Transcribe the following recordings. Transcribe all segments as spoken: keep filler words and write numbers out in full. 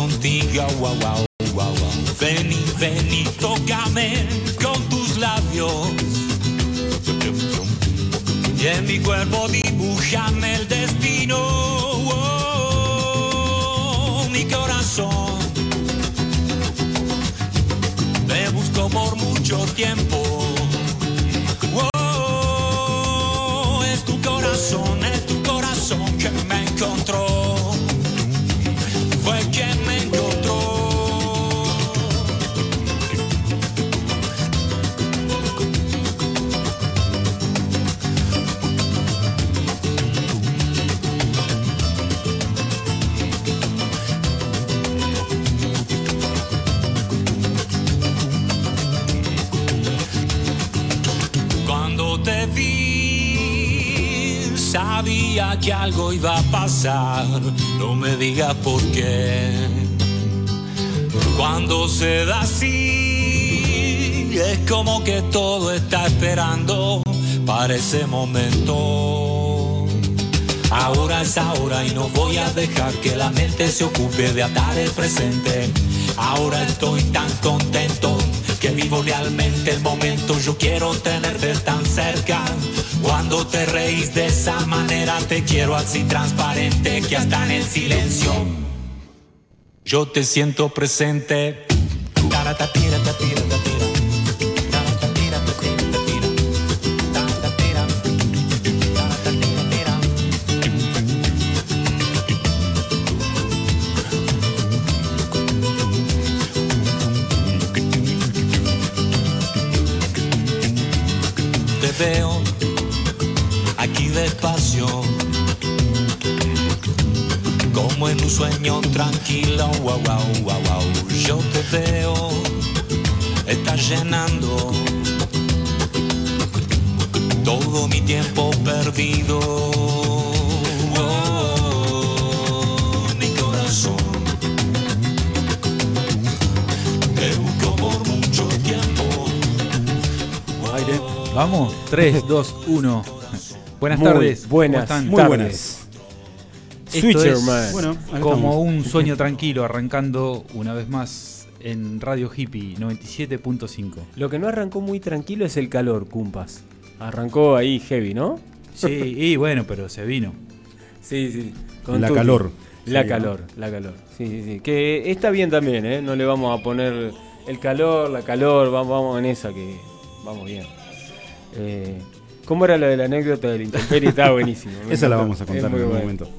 contigo, wow, wow, wow, wow. Ven y ven y tócame con tus labios. Y en mi cuerpo dibújame el destino, oh, mi corazón. Te busco por mucho tiempo. Oh, es tu corazón, es tu corazón que me encontró. Fue quien me encontró. Te vi, sabía que algo iba a pasar, no me digas por qué. Cuando se da así, es como que todo está esperando para ese momento. Ahora es ahora y no voy a dejar que la mente se ocupe de atar el presente. Ahora estoy tan contento que vivo realmente el momento. Yo quiero tenerte tan cerca. Cuando te reís de esa manera te quiero así transparente que hasta en el silencio yo te siento presente. Taratatira, tatira, tatira. Taratatira, tatira, tatira. Taratatira. Taratatira, tira. Te veo aquí despacio, como en un sueño tranquilo, wow, wow, wow, wow. Yo te veo, estás llenando todo mi tiempo perdido. Oh, mi corazón, te busco por mucho tiempo. Aire. Vamos, tres, dos, uno. Buenas Muy tardes. Buenas, ¿Cómo están? muy buenas. Esto Switcher, es man. bueno, Acá como estamos. un sueño tranquilo, arrancando una vez más en Radio Hippie noventa y siete punto cinco. Lo que no arrancó muy tranquilo es el calor, Cumpas. Arrancó ahí heavy, ¿no? Sí, y bueno, pero se vino. Sí, sí. La tutti. calor. La Sí, calor, la calor. Sí, sí, sí. Que está bien también, ¿eh? No le vamos a poner el calor, la calor, vamos, vamos en esa que vamos bien. Eh, ¿Cómo era la de la anécdota del intemperie? Estaba buenísimo. Me Esa la encantó. vamos a Es contar en muy algún bueno. momento.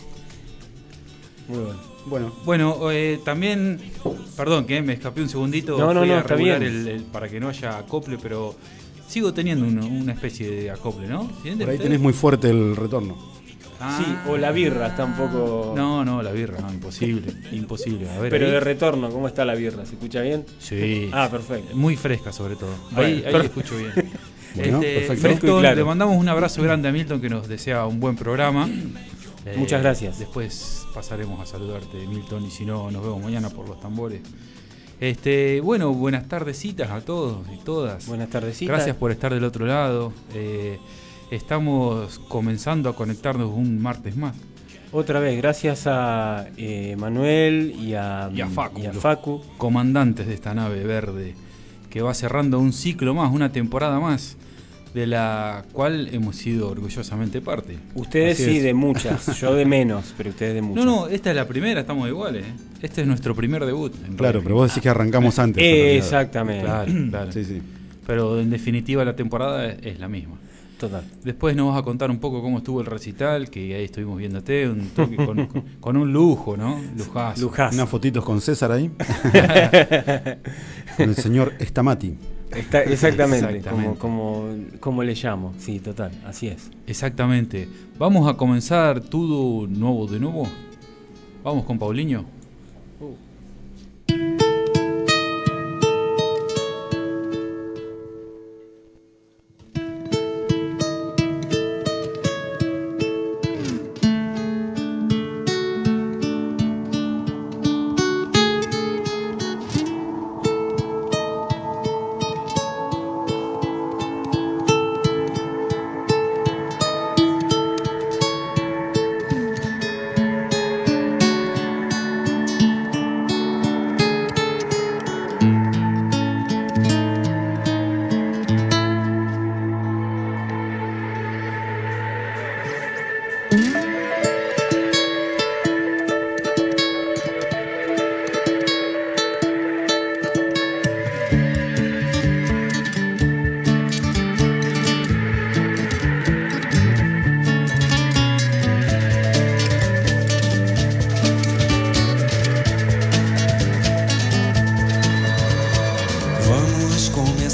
Muy bueno. Bueno, Bueno, eh, también, perdón que me escapé un segundito. No, no, fui no, a está regular bien. el- el- para que no haya acople, pero sigo teniendo un- una especie de acople, ¿no? ¿Sienten por ahí ustedes? tenés muy fuerte el retorno. Ah, Sí, o la birra está un poco... No, no, la birra, no, imposible, imposible. A ver, Pero ahí. de retorno, ¿cómo está la birra? ¿Se escucha bien? Sí. Ah, perfecto. Muy fresca sobre todo. Bueno, ahí ahí per- escucho bien. Bueno, Este, perfecto. Fresco y Milton, claro. le mandamos un abrazo grande a Milton que nos desea un buen programa. Eh, Muchas gracias. Después pasaremos a saludarte, Milton, y si no, nos vemos mañana por los tambores. Este, bueno, buenas tardecitas a todos y todas. Buenas tardecitas. Gracias por estar del otro lado. Eh, estamos comenzando a conectarnos un martes más. Otra vez, gracias a eh, Manuel y a, Y a Facu. y a Facu. Comandantes de esta nave verde que va cerrando un ciclo más, una temporada más, de la cual hemos sido orgullosamente parte. Ustedes Así sí, es. de muchas. Yo de menos, pero ustedes de muchas. No, no, esta es la primera, estamos iguales. ¿eh? Este es nuestro primer debut. en Claro, realidad. pero vos decís que arrancamos antes. en Eh, realidad. exactamente. Claro, claro. Sí, sí. Pero en definitiva la temporada es, es la misma. Total. Después nos vas a contar un poco cómo estuvo el recital, que ahí estuvimos viéndote, un toque con, con- con un lujo, ¿no? Lujazo. Lujazo. Unas fotitos con César ahí. Con el señor Estamati. Está, exactamente, Exactamente. Como, como, como le llamo. Sí, total, así es. Exactamente. Vamos a comenzar todo nuevo de nuevo. Vamos con Paulinho. Thank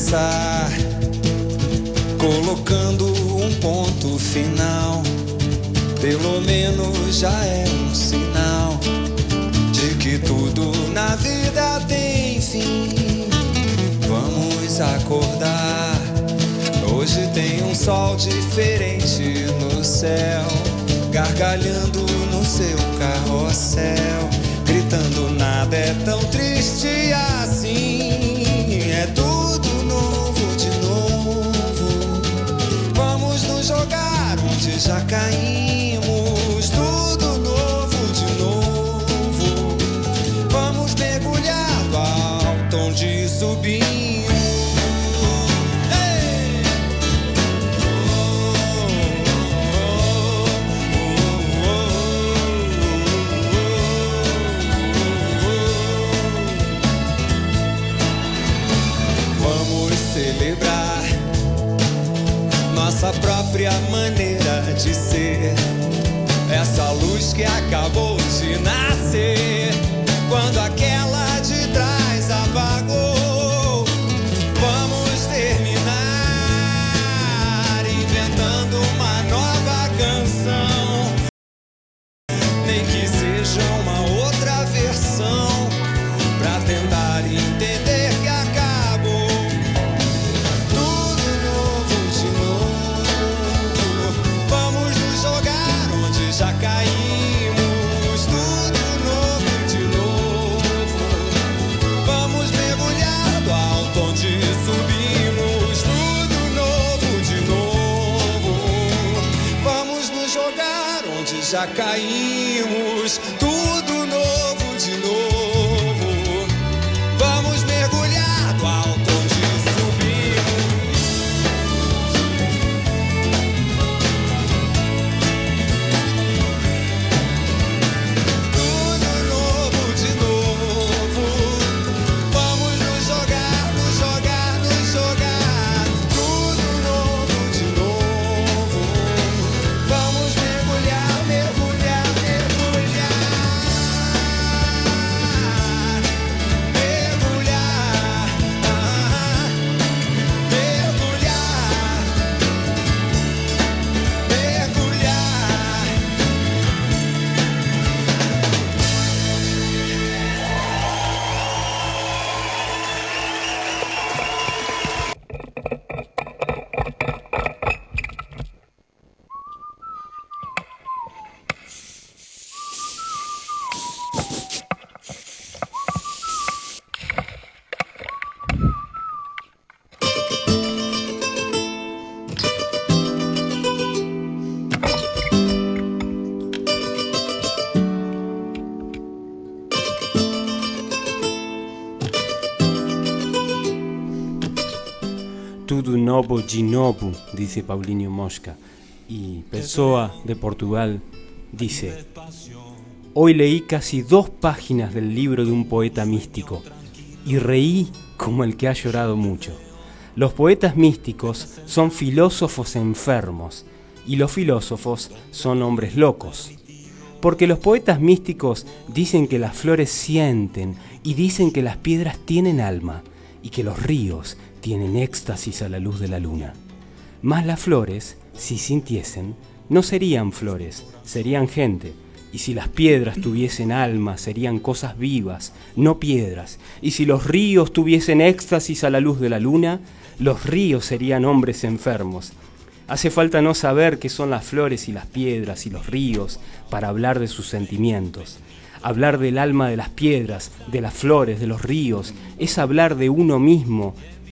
começar colocando um ponto final. Pelo menos já é um sinal de que tudo na vida tem fim. Vamos acordar. Hoje tem um sol diferente no céu, gargalhando no seu carrossel, gritando nada é tão triste assim. É tudo novo de novo. Vamos nos jogar onde já caímos. Tudo novo de novo. Vamos mergulhar no alto onde subimos. Celebrar nossa própria maneira de ser, essa luz que acabou de nascer quando aquela de trás apagou. Vamos terminar inventando uma nova canção, nem que seja uma outra versão, pra tentar entender que acabou. Já caímos, tudo novo de novo. Vamos mergulhar do alto onde subimos. Tudo novo de novo. Vamos nos jogar onde já caímos. Tudo novo de novo. Vamos mergulhar do alto onde Tudo novo de novo, dice Paulinho Mosca. Y Pessoa, de Portugal, dice: hoy leí casi dos páginas del libro de un poeta místico y reí como el que ha llorado mucho. Los poetas místicos son filósofos enfermos y los filósofos son hombres locos. Porque los poetas místicos dicen que las flores sienten y dicen que las piedras tienen alma y que los ríos tienen éxtasis a la luz de la luna. Mas las flores, si sintiesen, no serían flores, serían gente. Y si las piedras tuviesen alma, serían cosas vivas, no piedras. Y si los ríos tuviesen éxtasis a la luz de la luna, los ríos serían hombres enfermos. Hace falta no saber qué son las flores y las piedras y los ríos para hablar de sus sentimientos. Hablar del alma de las piedras, de las flores, de los ríos, es hablar de uno mismo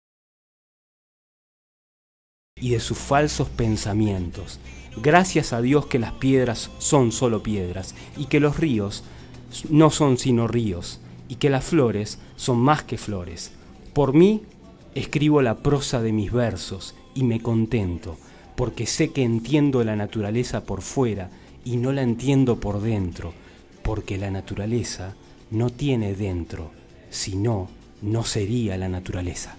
y de sus falsos pensamientos. Gracias a Dios que las piedras son solo piedras y que los ríos no son sino ríos y que las flores son más que flores. Por mí escribo la prosa de mis versos y me contento porque sé que entiendo la naturaleza por fuera y no la entiendo por dentro, porque la naturaleza no tiene dentro, si no, no sería la naturaleza.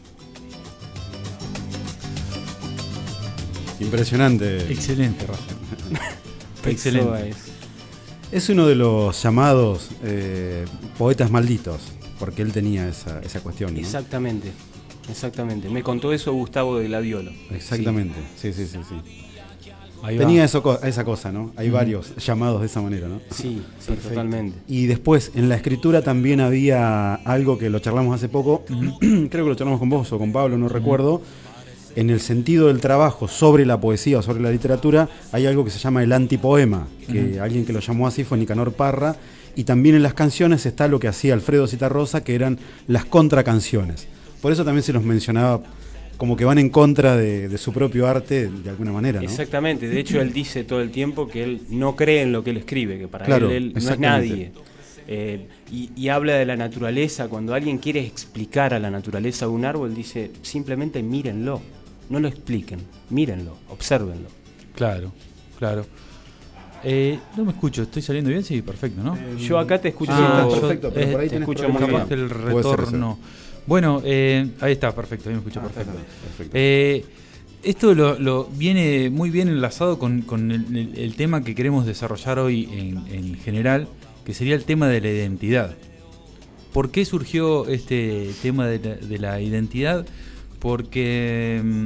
Impresionante. Excelente, Rafa. Excelente. Es. Es uno de los llamados eh, poetas malditos, porque él tenía esa, esa cuestión, ¿no? Exactamente. exactamente. Me contó eso Gustavo de Gladiolo. Exactamente, sí, sí, sí, sí. Ahí va. Tenía eso, co- esa cosa, ¿no? Hay Ujú. varios llamados de esa manera, ¿no? Sí, sí, totalmente. Y después, en la escritura también había algo que lo charlamos hace poco, creo que lo charlamos con vos o con Pablo, no recuerdo. En el sentido del trabajo sobre la poesía o sobre la literatura, hay algo que se llama el antipoema, que Ujú. alguien que lo llamó así fue Nicanor Parra, y también en las canciones está lo que hacía Alfredo Citarrosa, que eran las contracanciones. Por eso también se los mencionaba como que van en contra de, de su propio arte de alguna manera, ¿no? Exactamente, de hecho él dice todo el tiempo que él no cree en lo que él escribe, que para Claro, él, él no es exactamente. nadie. Eh, y, y habla de la naturaleza, cuando alguien quiere explicar a la naturaleza de un árbol, dice simplemente mírenlo, no lo expliquen, mírenlo, obsérvenlo. Claro, claro. Eh, no me escucho, ¿estoy saliendo bien? Sí, perfecto, ¿no? Yo acá te escucho, Sí, estás yo- perfecto, pero por ahí eh, tenés escucho problemas muy capaz que bien. el Puede ser retorno. Bueno, eh, ahí está, perfecto, ahí me escucho Ah, perfecto. perfecto. Eh, esto lo, lo viene muy bien enlazado con, con el, el- el tema que queremos desarrollar hoy en, en general, que sería el tema de la identidad. ¿Por qué surgió este tema de la, de la identidad? Porque mm,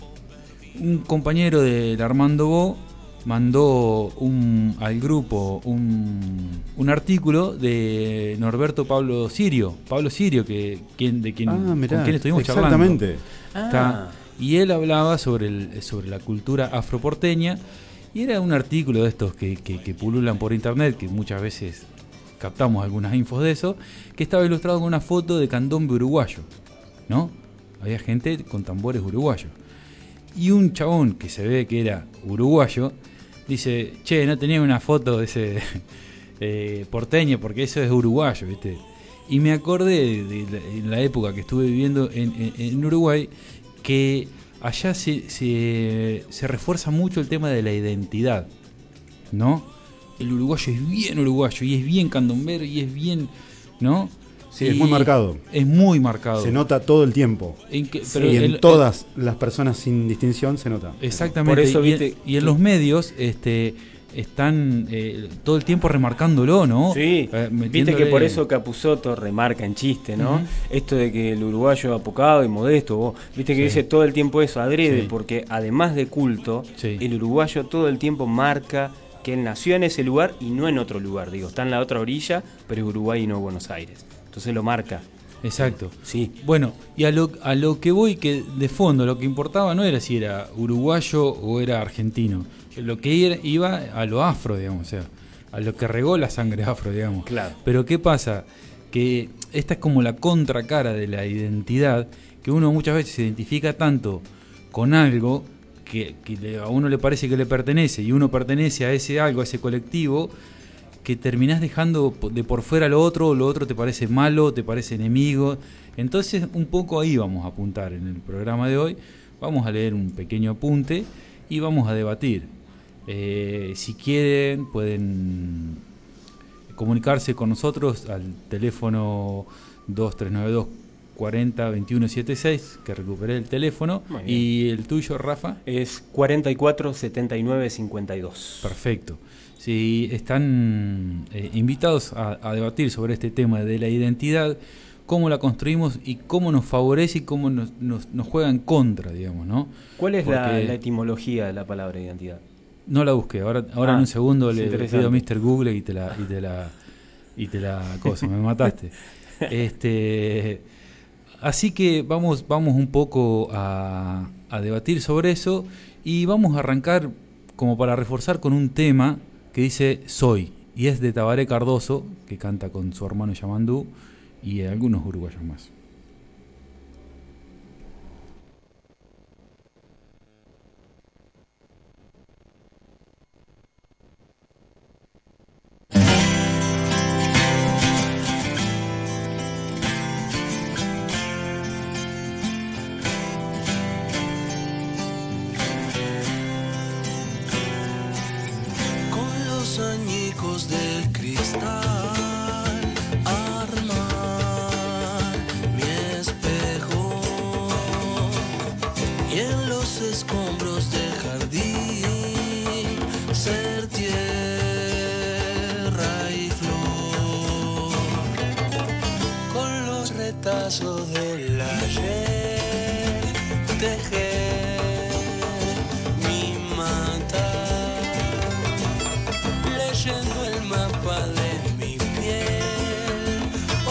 un compañero del Armando Bo mandó un, al grupo un, un artículo de Norberto Pablo Sirio, Pablo Sirio, que quien, de quien, Ah, mirá, con quien estuvimos exactamente. charlando. Está- y él hablaba sobre, el, sobre la cultura afroporteña, y era un artículo de estos que, que, que pululan por internet, que muchas veces captamos algunas infos de eso, que estaba ilustrado con una foto de candombe uruguayo, ¿no? Había gente con tambores uruguayos. Y un chabón que se ve que era uruguayo dice, che, no tenía una foto de ese eh, porteño porque eso es uruguayo, ¿viste? Y me acordé de la, en la época que estuve viviendo en, en- en Uruguay, que allá se, se, se refuerza mucho el tema de la identidad, ¿no? El uruguayo es bien uruguayo y es bien candombero y es bien, ¿no? Sí, es Y muy marcado. Es muy marcado. Se nota todo el tiempo. En que- Sí, pero y en el- todas las personas sin distinción se nota. Exactamente. Por eso, y, en- viste- y en los medios este, están eh, todo el tiempo remarcándolo, ¿no? Sí, Eh, viste que metiéndole- por eso Capusotto remarca en chiste, ¿no? Ujú. Esto de que el uruguayo es apocado y modesto, vos, viste que Sí. dice todo el tiempo eso, adrede, Sí. porque además de culto, Sí. el uruguayo todo el tiempo marca que él nació en ese lugar y no en otro lugar, digo, está en la otra orilla, pero es Uruguay y no Buenos Aires. Entonces lo marca. Exacto. Sí. Bueno, y a lo, a lo que voy, que de fondo lo que importaba no era si era uruguayo o era argentino. Lo que era- iba a lo afro, digamos, o sea, a lo que regó la sangre afro, digamos. Claro. Pero ¿qué pasa? Que esta es como la contracara de la identidad, que uno muchas veces se identifica tanto con algo que, que le- a uno le parece que le pertenece y uno pertenece a ese algo, a ese colectivo, que terminás dejando po- de por fuera lo otro, lo otro te parece malo, te parece enemigo. Entonces un poco ahí vamos a apuntar en el programa de hoy. Vamos a leer un pequeño apunte y vamos a debatir. Eh, si quieren pueden comunicarse con nosotros al teléfono dos tres nueve dos cuarenta veintiuno setenta y seis, que recuperé el teléfono. Muy bien. Y el tuyo, Rafa. Es cuarenta y cuatro setenta y nueve cincuenta y dos. Perfecto. Si están eh, invitados a, a debatir sobre este tema de la identidad, cómo la construimos y cómo nos favorece y cómo nos, nos, nos juega en contra, digamos, ¿no? ¿Cuál es la, Porque- la etimología de la palabra identidad? No la busqué, ahora, ahora Ah, en un segundo es le interesante. pido a mister Google y te la, y te la, y te la cosa, me mataste. Este, así que vamos, vamos un poco a, a debatir sobre eso y vamos a arrancar como para reforzar con un tema que dice Soy, y es de Tabaré Cardoso, que canta con su hermano Yamandú y algunos uruguayos más. Con los añicos del cristal armar mi espejo y en los escombros del jardín ser tierra y flor con los retazos del ayer tejer mi mata, leyendo el mapa de mi piel,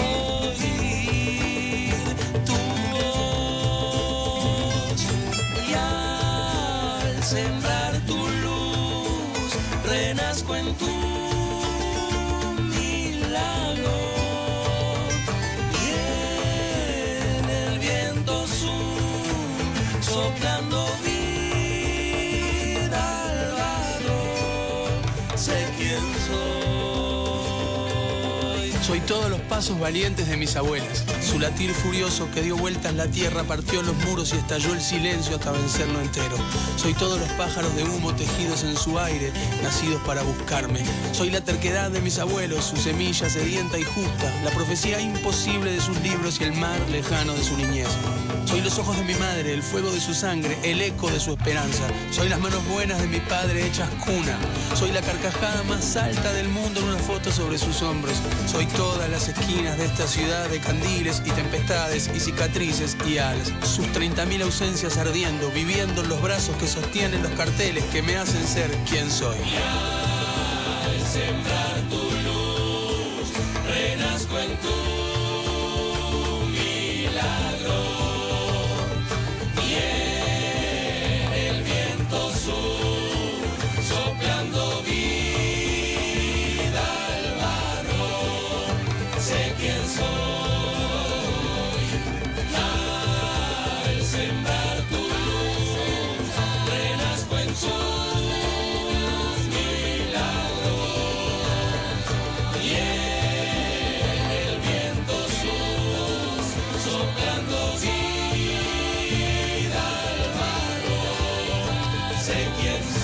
oír tu voz y al sembrar tu luz renazco en tu milagro. Soplando vida al barro, sé quién soy. Soy todos los pasos valientes de mis abuelas. Su latir furioso que dio vueltas la tierra, partió los muros y estalló el silencio hasta vencerlo entero. Soy todos los pájaros de humo tejidos en su aire, nacidos para buscarme. Soy la terquedad de mis abuelos, su semilla sedienta y justa, la profecía imposible de sus libros y el mar lejano de su niñez. Soy los ojos de mi madre, el fuego de su sangre, el eco de su esperanza. Soy las manos buenas de mi padre hechas cuna. Soy la carcajada más alta del mundo en una foto sobre sus hombros. Soy todas las esquinas de esta ciudad de candiles y tempestades y cicatrices y alas. Sus treinta mil ausencias ardiendo, viviendo en los brazos que sostienen los carteles que me hacen ser quien soy. Y al sembrar tu luz, renazco en tu milagro. Soplando vida al barro, sé quién soy. Al sembrar tu luz, renazco en tu milagro. Y en el viento sur, soplando vida al barro, sé quién soy.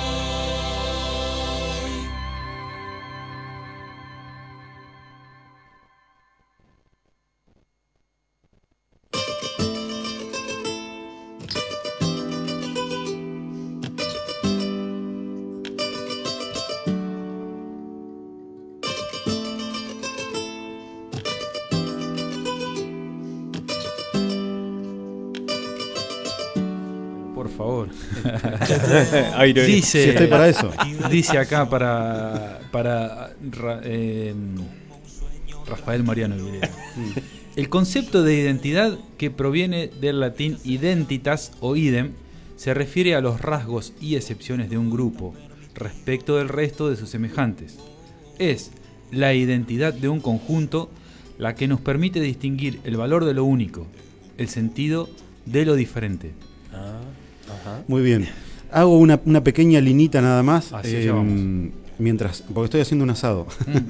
Por favor. Aire. Dice, Sí, estoy para eso. Dice acá para, para Ra- eh, Rafael Mariano Aguilera. El concepto de identidad, que proviene del latín identitas o idem, se refiere a los rasgos y excepciones de un grupo respecto del resto de sus semejantes. Es la identidad de un conjunto la que nos permite distinguir el valor de lo único, el sentido de lo diferente. Ajá. Muy bien. Hago una, una pequeña linita nada más. Así eh, llevamos. mientras, porque estoy haciendo un asado.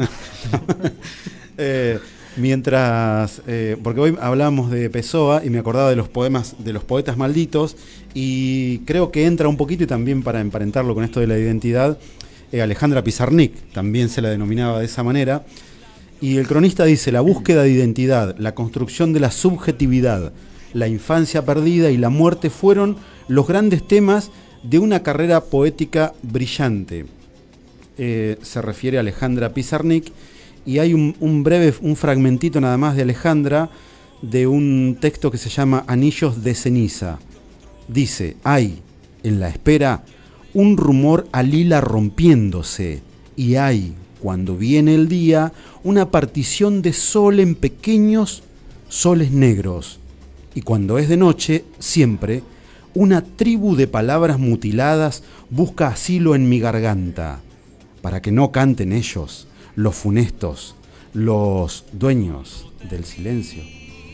eh, mientras, eh, porque hoy hablábamos de Pessoa y me acordaba de los poemas de los poetas malditos y creo que entra un poquito y también para emparentarlo con esto de la identidad, eh, Alejandra Pizarnik también se la denominaba de esa manera. Y el cronista dice: la búsqueda de identidad, la construcción de la subjetividad, la infancia perdida y la muerte fueron los grandes temas de una carrera poética brillante. Eh, se refiere a Alejandra Pizarnik y hay un, un breve, un fragmentito nada más de Alejandra de un texto que se llama Anillos de ceniza. Dice: hay en la espera un rumor al hila rompiéndose y hay, cuando viene el día, una partición de sol en pequeños soles negros. Y cuando es de noche, siempre, una tribu de palabras mutiladas busca asilo en mi garganta, para que no canten ellos, los funestos, los dueños del silencio.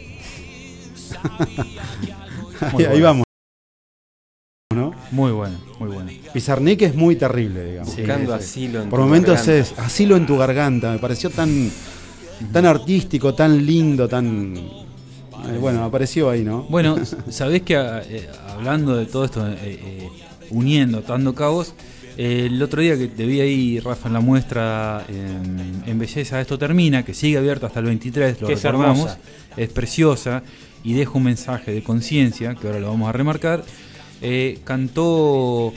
ahí, ahí vamos, ¿no? Muy bueno, muy bueno. Pizarnik es muy terrible, digamos. Sí, Buscando sí. asilo en Por tu momentos garganta. es asilo en tu garganta. Me pareció tan, tan artístico, tan lindo, tan... eh, bueno, apareció ahí, ¿no? Bueno, sabés que eh, hablando de todo esto, eh, eh, uniendo, atando cabos, eh, el otro día que te vi ahí, Rafa, en la muestra en, en Belleza, esto termina, que sigue abierta hasta el veintitrés, lo Que es recordamos, hermosa. es preciosa y deja un mensaje de conciencia, que ahora lo vamos a remarcar. Eh, cantó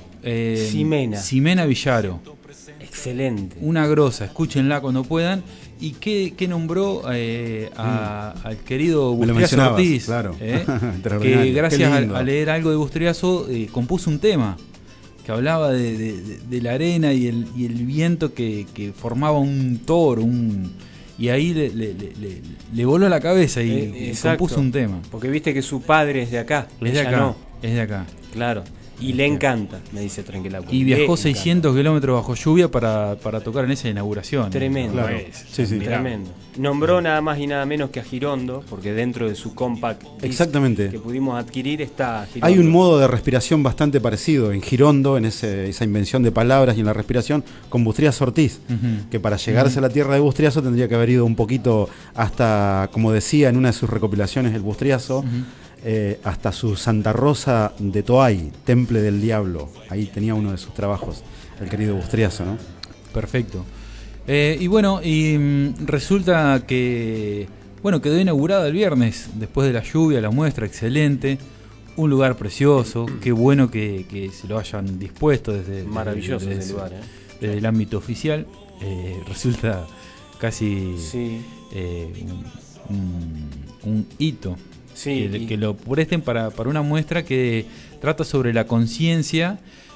eh, Ximena. Ximena Villaro, Excelente. una grosa, escúchenla cuando puedan. ¿Y qué, qué nombró eh, a, mm. al querido Me Bustriazo Ortiz? Claro. Eh, que gracias a, a leer algo de Bustriazo eh, compuso un tema que hablaba de, de, de la arena y el, y el viento que, que formaba un toro, un, y ahí le, le, le, le voló la cabeza y, eh, y compuso un tema. Porque viste que su padre es de acá. Es de acá, no. es de acá. Claro. Y le encanta, me dice Tranquila. Y viajó seiscientos kilómetros bajo lluvia para, para tocar en esa inauguración. Tremendo. Claro. Es, sí, sí. Tremendo. Nombró nada más y nada menos que a Girondo, porque dentro de su compact Exactamente. que pudimos adquirir está Girondo. Hay un modo de respiración bastante parecido en Girondo, en ese, esa invención de palabras y en la respiración, con Bustriazo Ortiz, uh-huh. que para llegarse uh-huh. a la tierra de Bustriazo tendría que haber ido un poquito hasta, como decía en una de sus recopilaciones, el Bustriazo, uh-huh. Eh, hasta su Santa Rosa de Toay, Temple del Diablo. Ahí tenía uno de sus trabajos, el querido Bustriazo, ¿no? Perfecto. Eh, y bueno, y mm, resulta que bueno quedó inaugurada el viernes, después de la lluvia, la muestra, excelente. Un lugar precioso, qué bueno que, que se lo hayan dispuesto desde, maravilloso desde, ese lugar, ¿eh? desde el ámbito oficial. Eh, resulta casi sí. eh, un, un, un hito. Sí, que, y... que lo presten para, para una muestra que trata sobre la conciencia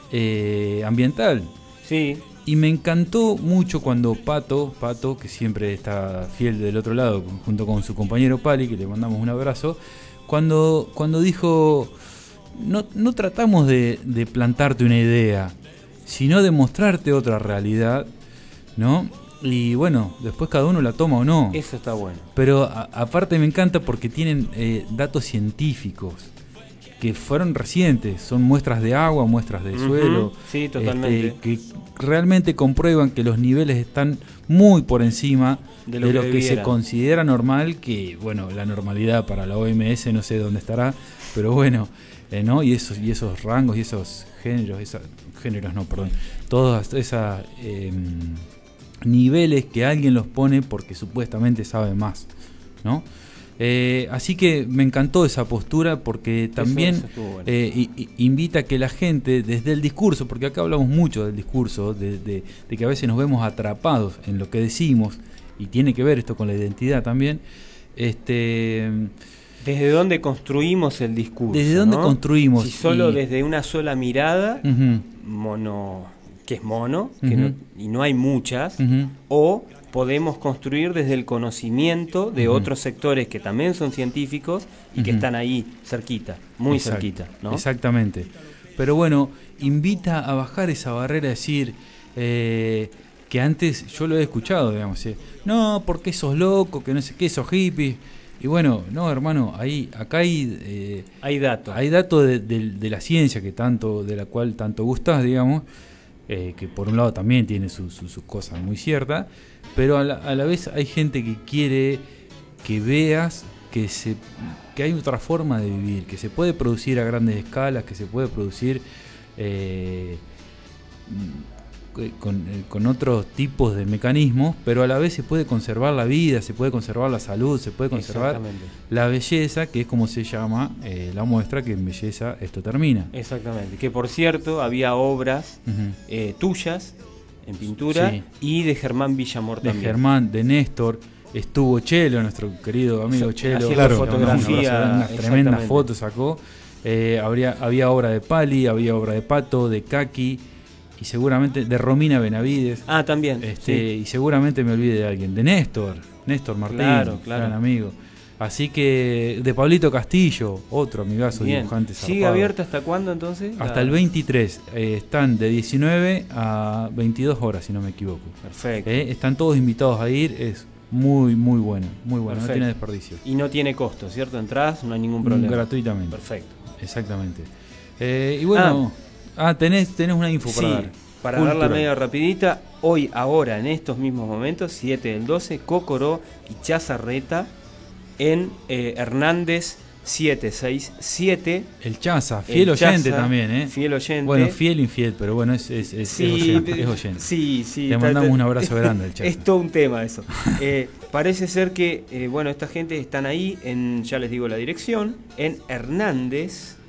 eh, ambiental. Sí. Y me encantó mucho cuando Pato, Pato, que siempre está fiel del otro lado, junto con su compañero Pali, que le mandamos un abrazo, cuando, cuando dijo, no, no tratamos de, de plantarte una idea, sino de mostrarte otra realidad, ¿no? Y bueno, después cada uno la toma o no. Eso está bueno. Pero a, aparte me encanta porque tienen eh, datos científicos que fueron recientes. Son muestras de agua, muestras de uh-huh. suelo. Sí, totalmente. Este, que realmente comprueban que los niveles están muy por encima de lo, de lo que, que se considera normal. Que bueno, la normalidad para la O M S no sé dónde estará. Pero bueno, eh, ¿no? Y esos, y esos rangos y esos géneros, esa, géneros no, perdón. Todas esas... Eh, niveles que alguien los pone porque supuestamente sabe más, ¿no? Eh, así que me encantó esa postura porque también eso, eso bueno. eh, y, y, invita a que la gente desde el discurso, porque acá hablamos mucho del discurso, de, de, de que a veces nos vemos atrapados en lo que decimos y tiene que ver esto con la identidad también. Este, ¿Desde dónde construimos el discurso? ¿Desde dónde ¿no? construimos? Si solo y... desde una sola mirada, uh-huh. mono... que es mono, uh-huh. que no, y no hay muchas, uh-huh. o podemos construir desde el conocimiento de uh-huh. otros sectores que también son científicos y uh-huh. que están ahí cerquita, muy Exacto. cerquita, ¿no? Exactamente. Pero bueno, invita a bajar esa barrera, decir eh, que antes yo lo he escuchado, digamos, eh, no, porque sos loco, que no sé qué, sos hippie. Y bueno, no, hermano, ahí, acá hay eh, hay datos, hay datos de, de, de la ciencia que tanto, de la cual tanto gustás, digamos. Eh, que por un lado también tiene sus su, su cosas muy ciertas, pero a la, a la vez hay gente que quiere que veas que se que hay otra forma de vivir, que se puede producir a grandes escalas, que se puede producir eh, con, con otros tipos de mecanismos, pero a la vez se puede conservar la vida, se puede conservar la salud, se puede conservar la belleza, que es como se llama eh, la muestra, que en belleza esto termina. Exactamente, que por cierto había obras uh-huh. eh, tuyas en pintura sí. y de Germán Villamor de también. De Germán, de Néstor, estuvo Chelo, nuestro querido amigo sí, Chelo, claro, fotografía, unas tremendas fotos sacó, eh, habría, había obra de Pali, había obra de Pato, de Kaki, y seguramente de Romina Benavides. Ah, también. Este, sí. Y seguramente me olvide de alguien. De Néstor, Néstor Martín, claro, claro. gran amigo. Así que de Pablito Castillo, otro amigazo, Bien. dibujante zarpado. ¿Sigue abierta hasta cuándo entonces? Hasta el veintitrés. Eh, están de diecinueve a veintidós horas, si no me equivoco. Perfecto. Eh, están todos invitados a ir. Es muy, muy bueno. Muy bueno, Perfecto. No tiene desperdicio. Y no tiene costo, ¿cierto? Entrás, no hay ningún problema. Gratuitamente. Perfecto. Exactamente. Eh, y bueno... Ah, Ah, tenés, tenés una info para sí, dar. Para Cultural. darla medio rapidita, hoy, ahora, en estos mismos momentos, siete del doce, Cocoró y Chazarreta en eh, Hernández setecientos sesenta y siete. El Chaza, fiel el oyente Chaza, también, ¿eh? Fiel oyente. Bueno, fiel infiel, pero bueno, es, es, es, sí, es oyente. Es oyente. Sí, sí. Le mandamos un abrazo grande al Chaza. Es todo un tema eso. eh, parece ser que, eh, bueno, esta gente están ahí, en ya les digo la dirección, en Hernández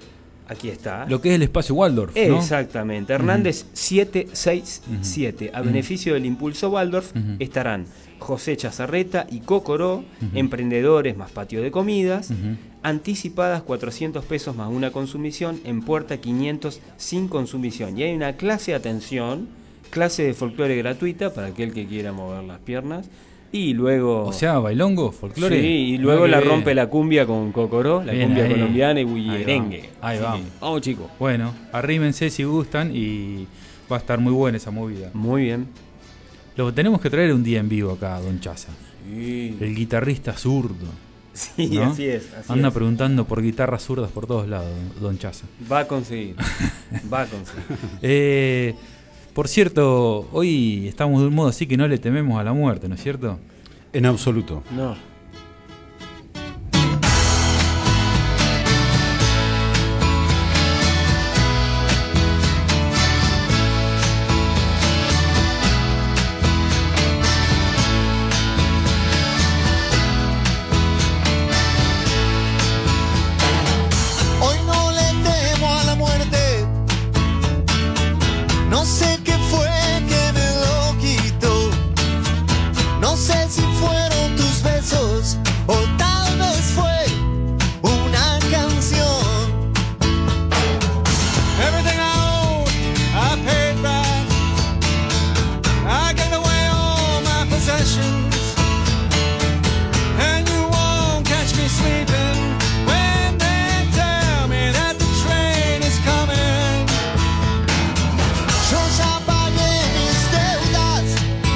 Aquí está. Lo que es el espacio Waldorf, ¿no? Exactamente. Hernández uh-huh. setecientos sesenta y siete. Uh-huh. A beneficio del Impulso Waldorf uh-huh. estarán José Chazarreta y Cocoró, uh-huh. emprendedores más patio de comidas, uh-huh. anticipadas cuatrocientos pesos más una consumición, en puerta quinientos sin consumición. Y hay una clase de atención, clase de folclore gratuita para aquel que quiera mover las piernas. Y luego... O sea, bailongo, folclore. Sí, y luego la rompe la cumbia con Cocoró, la Bien, cumbia ahí. colombiana y bullerengue. Ahí vamos. Sí. Vamos, chicos. Bueno, arrímense si gustan y va a estar muy buena esa movida. Muy bien. Lo tenemos que traer un día en vivo acá, Don Chaza. Sí. El guitarrista zurdo. Sí, ¿no? así es. Así Anda es. preguntando por guitarras zurdas por todos lados, Don Chaza. Va a conseguir. Va a conseguir. eh, por cierto, hoy estamos de un modo así que no le tememos a la muerte, ¿no es cierto? En absoluto. No. Hoy no le temo a la muerte. No sé qué fue que me lo quitó. No sé si fueron tus besos o tal vez fue una canción. Everything I own, I paid back. I gave away all my possessions. And you won't catch me sleeping when they tell me that the train is coming. Yo ya pagué mis deudas,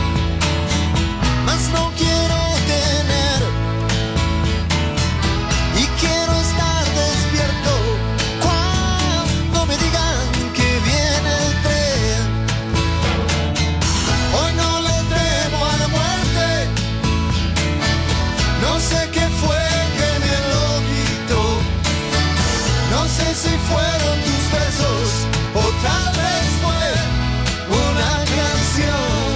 mas no quiero tener. Y quiero estar despierto cuando me digan que viene el tren. Hoy no le temo a la muerte. No sé qué fue que me lo quitó. No sé si fueron tus besos o tal vez fue una canción.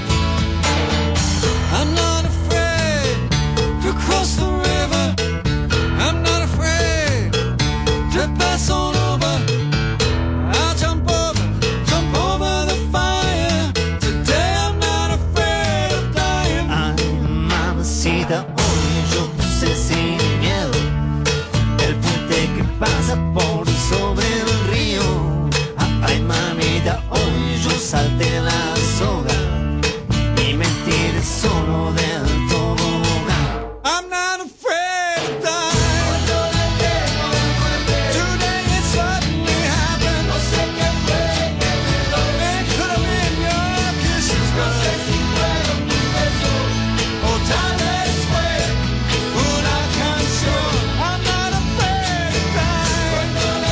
I'm not afraid to cross the river. I'm not afraid to pass on over. I'll jump over, jump over the fire. Today I'm not afraid of dying. Ay, mamacita, hoy yo crucé sin miedo el puente que pasa por sobre el río. Ay, mamita, hoy yo salté la soga y me tiré solo del tobogán. I'm not afraid to die. Today it suddenly happened. No sé qué fue que me lo It could have been your kisses, no sé si fueron tus besos o tal vez fue una canción. I'm not afraid to die.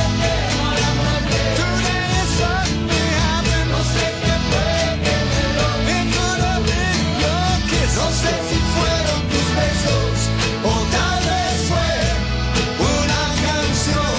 Today it suddenly happened. No sé qué fue que me lo It could have been your kiss. No sé si fueron tus besos o tal vez fue una canción.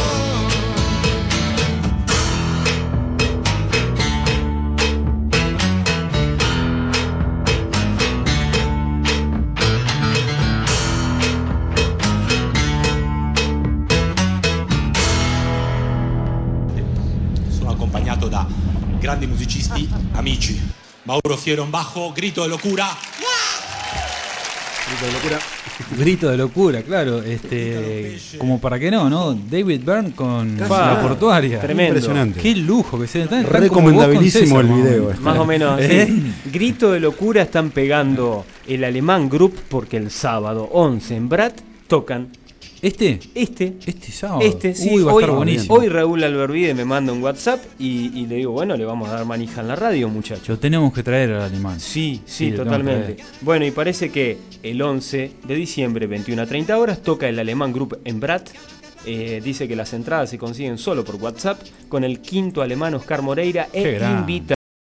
Sono accompagnato da grandi musicisti, amici. Mauro Fiero in bajo, grito de locura. Grito de locura. Grito de locura, claro. Este, como para que no, ¿no? David Byrne con Pa, La Portuaria. tremendo. Impresionante. Qué lujo que se están. Recomendabilísimo el video. Más o menos así. ¿Eh? Grito de locura están pegando el Alemán Group porque el sábado once en Brat tocan ¿Este? este. Este sábado. Este, sí, Uy, va a hoy, estar buenísimo. hoy Raúl Albervide me manda un WhatsApp y, y le digo, bueno, le vamos a dar manija en la radio, muchachos. Lo tenemos que traer al alemán. Sí, sí, Sí, lo totalmente. tenemos Bueno, y parece que el once de diciembre, veintiuna a treinta horas, toca el Alemán Group en Brat. Eh, dice que las entradas se consiguen solo por WhatsApp con el quinto alemán Oscar Moreira Qué e grande.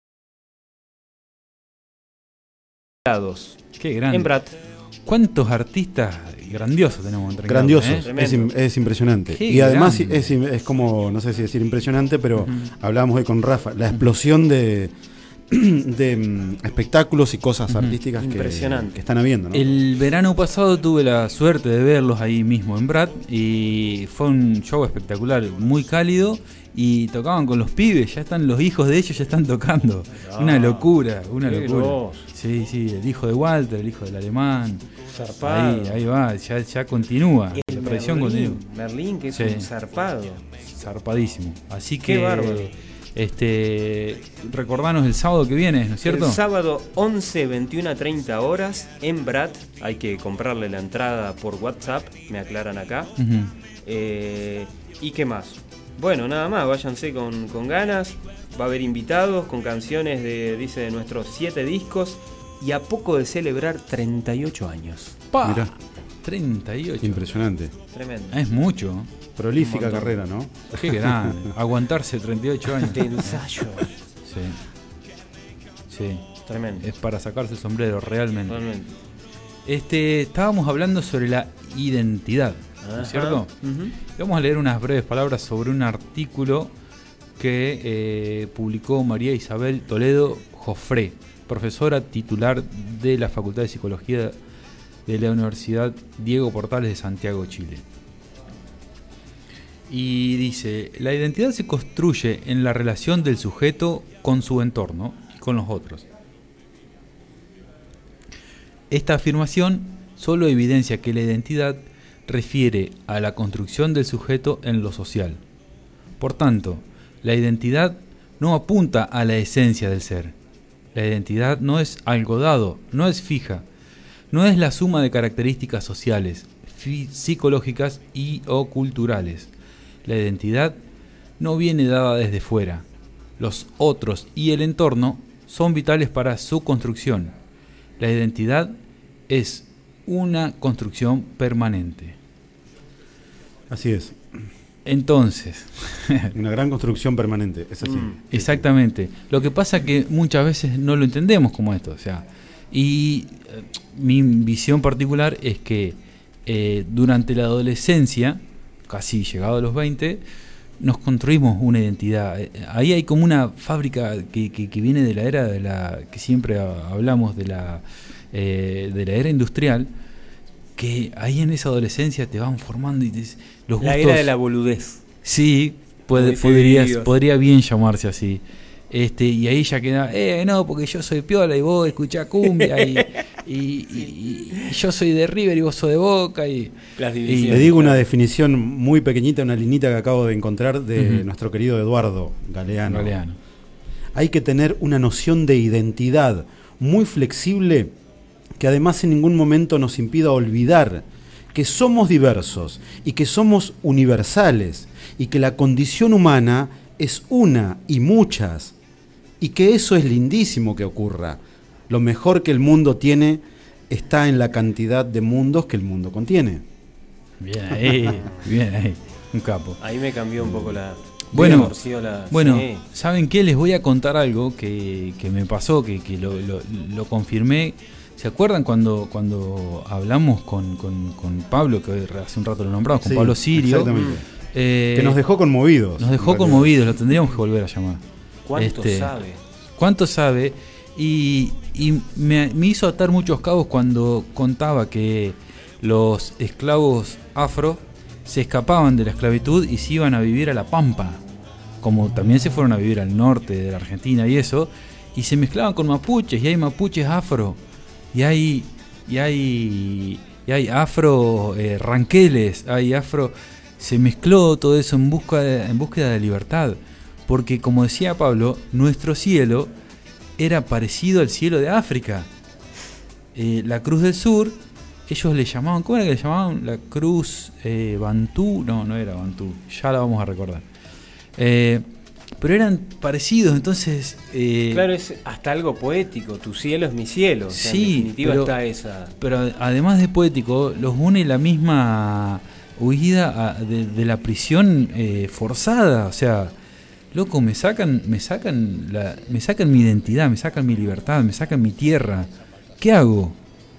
invitados Qué grande. en Brat. ¿Cuántos artistas grandiosos tenemos entre Grandiosos, ¿eh? es, im- es impresionante. Qué Y además grande. es, im- es como, no sé si decir impresionante, pero hablábamos hoy con Rafa, la explosión de, de mm, espectáculos y cosas Ujú. artísticas que, Impresionante. que están habiendo, ¿no? El verano pasado tuve la suerte de verlos ahí mismo en Brad y fue un show espectacular, muy cálido y tocaban con los pibes, ya están los hijos de ellos, ya están tocando. Una locura, una qué locura. grosso. Sí, sí, el hijo de Walter, el hijo del alemán. Zarpado. Ahí, ahí va, ya, ya continúa, El la tradición Merlín, continúa. Merlín, que es Sí. un zarpado. Zarpadísimo. Así Qué que bárbaro. este recordanos el sábado que viene, ¿no es cierto? El sábado once, veintiuno, treinta horas en Brad. Hay que comprarle la entrada por WhatsApp, me aclaran acá. Ujú. Eh, ¿Y qué más? Bueno, nada más, váyanse con, con ganas. Va a haber invitados con canciones de, dice, de nuestros siete discos. Y a poco de celebrar treinta y ocho años. Pa, Mirá. treinta y ocho. Impresionante. Tremendo. Es mucho. Prolífica Un montón. carrera, ¿no? Qué grande. Aguantarse treinta y ocho años. De ensayo. Sí. Sí. Tremendo. Es para sacarse el sombrero, realmente. Totalmente. Este, estábamos hablando sobre la identidad, ¿no Ajá. es cierto? Ujú. Vamos a leer unas breves palabras sobre un artículo que eh, publicó María Isabel Toledo Jofré, profesora titular de la Facultad de Psicología de la Universidad Diego Portales de Santiago, Chile. Y dice, la identidad se construye en la relación del sujeto con su entorno y con los otros. Esta afirmación solo evidencia que la identidad refiere a la construcción del sujeto en lo social. Por tanto, la identidad no apunta a la esencia del ser. La identidad no es algo dado, no es fija, no es la suma de características sociales, fi- psicológicas y o culturales. La identidad no viene dada desde fuera. Los otros y el entorno son vitales para su construcción. La identidad es una construcción permanente. Así es. Entonces, Una gran construcción permanente. Es así. Mm. exactamente. Lo que pasa es que muchas veces no lo entendemos como esto. O sea, y eh, mi visión particular es que eh, durante la adolescencia, casi llegado a los veinte, nos construimos una identidad. Eh, Ahí hay como una fábrica que, que, que viene de la era de la que siempre ha- hablamos de la eh, de la era industrial, que ahí en esa adolescencia te van formando y te, los La gustos. era de la boludez. Sí, puede, Muy podría, seguidos. podría bien llamarse así. Este, y ahí ya queda, eh, no, porque yo soy piola y vos escuchás cumbia y, y, y- y yo soy de River y vos sos de Boca y, Las y- divisiones. Le digo una definición muy pequeñita, una linita que acabo de encontrar de Ujú. nuestro querido Eduardo Galeano. Galeano. Hay que tener una noción de identidad muy flexible que además en ningún momento nos impida olvidar que somos diversos y que somos universales y que la condición humana es una y muchas y que eso es lindísimo que ocurra. Lo mejor que el mundo tiene está en la cantidad de mundos que el mundo contiene. Bien ahí, bien ahí, un capo. Ahí me cambió un poco la. Bueno, me torció la- Bueno, sí. ¿saben qué? Les voy a contar algo que, que me pasó, que, que lo, lo- lo confirmé. ¿Se acuerdan cuando, cuando hablamos con, con- con Pablo, que hace un rato lo nombramos, con Sí, Pablo Sirio? exactamente. Eh, Que nos dejó conmovidos. Nos dejó en realidad. conmovidos, lo tendríamos que volver a llamar. ¿Cuánto Este, sabe? ¿Cuánto sabe? Y, y me, me hizo atar muchos cabos cuando contaba que los esclavos afro se escapaban de la esclavitud y se iban a vivir a la Pampa, como también se fueron a vivir al norte de la Argentina y eso, y se mezclaban con mapuches, y hay mapuches afro, y hay, y hay, y hay afro eh, ranqueles, hay afro... Se mezcló todo eso en, busca de- en búsqueda de libertad, porque como decía Pablo, nuestro cielo era parecido al cielo de África. Eh, la Cruz del Sur, ellos le llamaban, ¿cómo era que le llamaban? La Cruz eh, Bantú, no, no era Bantú, ya la vamos a recordar. Eh, pero eran parecidos, entonces... eh, Claro, es hasta algo poético. Tu cielo es mi cielo. O sea, Sí, en definitiva pero- está esa. Pero además de poético, los une la misma huida a- de, de la prisión eh, forzada. O sea, loco, me sacan, me sacan la, me sacan mi identidad, me sacan mi libertad, me sacan mi tierra. ¿Qué hago?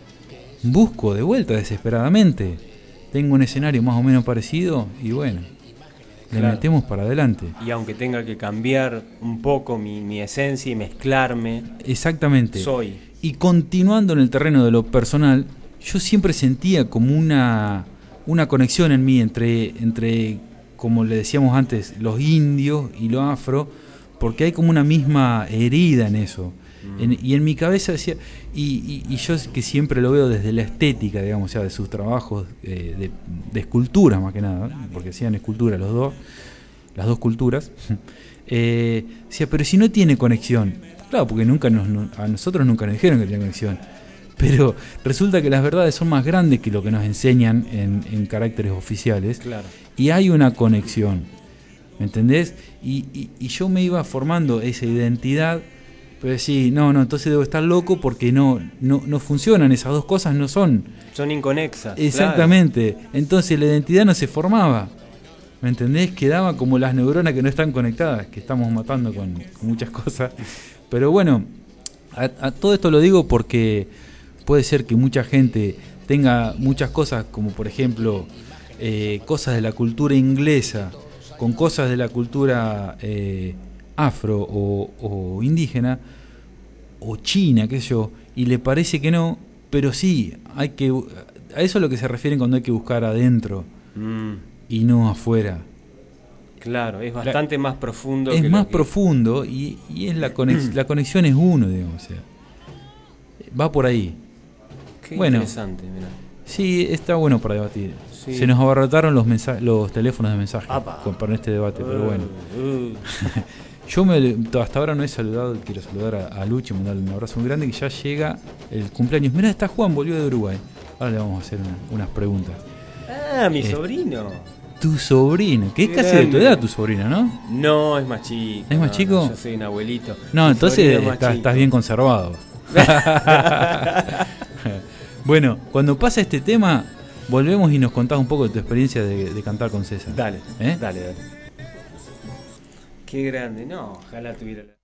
Busco de vuelta desesperadamente. Tengo un escenario más o menos parecido y bueno, le Claro. metemos para adelante. Y aunque tenga que cambiar un poco mi, mi esencia y mezclarme, Exactamente. soy. Y continuando en el terreno de lo personal, yo siempre sentía como una, una conexión en mí entre, entre, como le decíamos antes, los indios y lo afro, porque hay como una misma herida en eso. Mm. En, y en mi cabeza decía, y, y, y yo que siempre lo veo desde la estética, digamos, o sea, de sus trabajos eh, de, de escultura más que nada, porque hacían escultura los dos, las dos culturas, eh, decía, pero si no tiene conexión, claro, porque nunca nos, no, a nosotros nunca nos dijeron que tenía conexión, pero resulta que las verdades son más grandes que lo que nos enseñan en, en caracteres oficiales, Claro. y hay una conexión, ¿me entendés? Y, y, y yo me iba formando esa identidad. Pero sí, no, no, entonces debo estar loco porque no, no, no funcionan, esas dos cosas no son. Son inconexas. Exactamente. Claro. Entonces la identidad no se formaba. ¿Me entendés? Quedaba como las neuronas que no están conectadas, que estamos matando con, con muchas cosas. Pero bueno, a, a todo esto lo digo porque puede ser que mucha gente tenga muchas cosas, como por ejemplo, eh, cosas de la cultura inglesa, con cosas de la cultura eh, afro o, o indígena o china, qué sé yo, y le parece que no, pero sí, hay que, a eso es lo que se refieren cuando hay que buscar adentro Mm, y no afuera. claro, es bastante la, más profundo. Es que más lo que... profundo y, y es la, conex, la conexión es uno, digamos, o sea, va por ahí. Qué bueno, interesante, mirá. Sí, está bueno para debatir. Sí. Se nos abarrotaron los, los teléfonos de mensaje Apa. con, para este debate, uh, pero bueno. Uh. Yo me, hasta ahora no he saludado, quiero saludar a, a Lucho, mandarle un abrazo muy grande, que ya llega el cumpleaños. Mirá, está Juan, volvió de Uruguay. Ahora le vamos a hacer una, unas preguntas. Ah, mi Eh, sobrino. Tu sobrino, que es Qué casi de tu grande. edad tu sobrino, ¿no? No, es más chico. ¿Es más no, chico? no, yo soy un abuelito. No, Mi entonces sobrino es más está- chico. estás bien conservado. Bueno, cuando pasa este tema, volvemos y nos contás un poco de tu experiencia de, de cantar con César. Dale, ¿Eh? dale, dale. Qué grande, no, ojalá tuviera. la-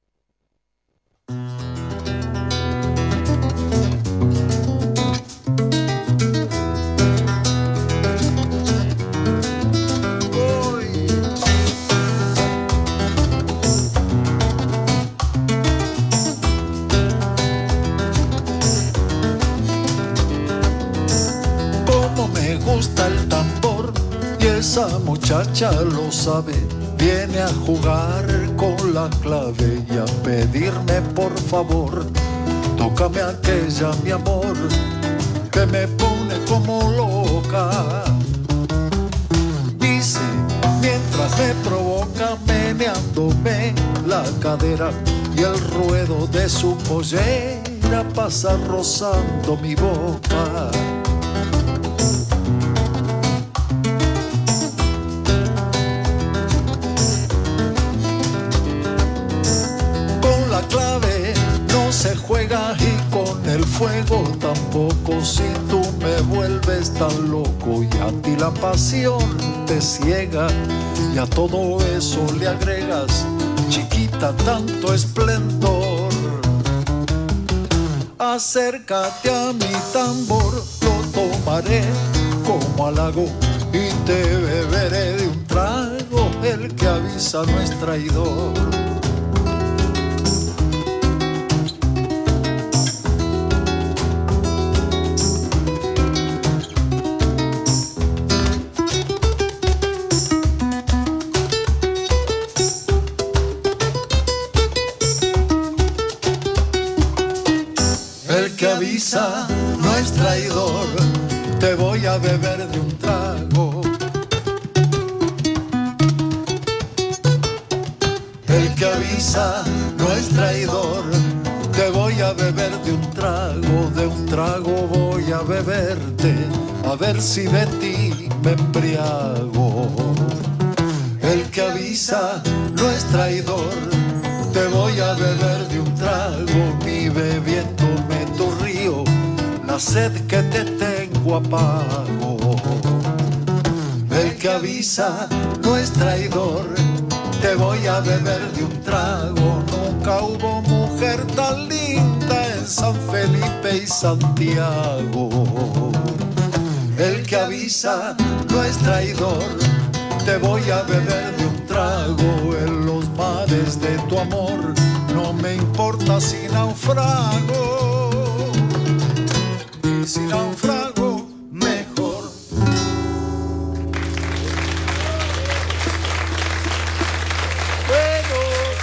Como me gusta el tambor y esa muchacha lo sabe. Viene a jugar con la clave y a pedirme por favor. Tócame aquella, mi amor, que me pone como loca. Dice, mientras me provoca meneándome la cadera y el ruedo de su pollera pasa rozando mi boca. Con la clave no se juega y con el fuego tampoco. Si tú me vuelves tan loco y a ti la pasión te ciega y a todo eso le agregas, chiquita, tanto esplendor. Acércate a mi tambor, lo tomaré como halago y te beberé de un trago. El que avisa no es traidor. El que avisa no es traidor, te voy a beber de un trago. El que avisa no es traidor, te voy a beber de un trago, de un trago voy a beberte, a ver si de ti me embriago. El que avisa no es traidor, te voy a beber de un trago, mi bebiéndome tu río, la sed que te tengo apago. El que avisa no es traidor, te voy a beber de un trago. Nunca hubo mujer tan linda en San Felipe y Santiago. El que avisa no es traidor, te voy a beber de un trago en los mares de tu amor. No me importa si naufrago, y si naufrago mejor. Bueno.